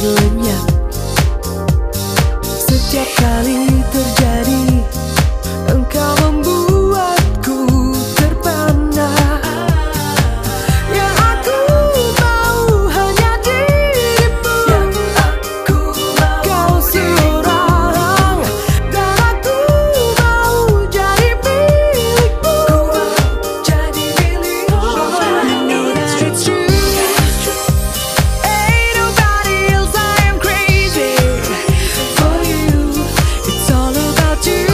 lenyap. Setiap kali terjadi, engkau membuatku terpana. Yang aku mau hanya dirimu, yang aku mau kau seorang, dan aku mau jadi milikmu, jadi milikmu. You know that it's true. Ain't nobody else, I am crazy for you. It's all about you.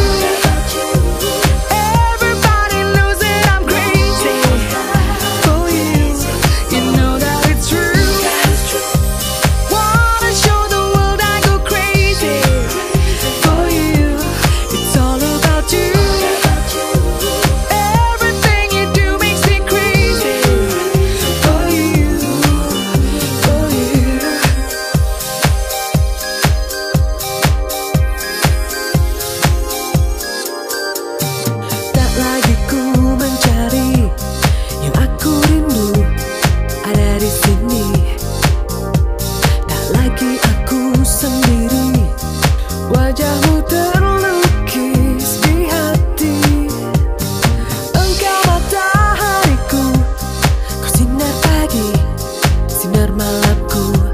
Everybody knows that I'm crazy for you. You know that it's true. Wanna show the world I go crazy for you. It's all about you. Everything you do makes me crazy for you, for you. Tak lagi ku mencari, yang aku rindu ada di sini. Tak lagi aku sendiri, wajahmu terlukis di hati. Engkau matahariku, kau sinar pagi, sinar malamku.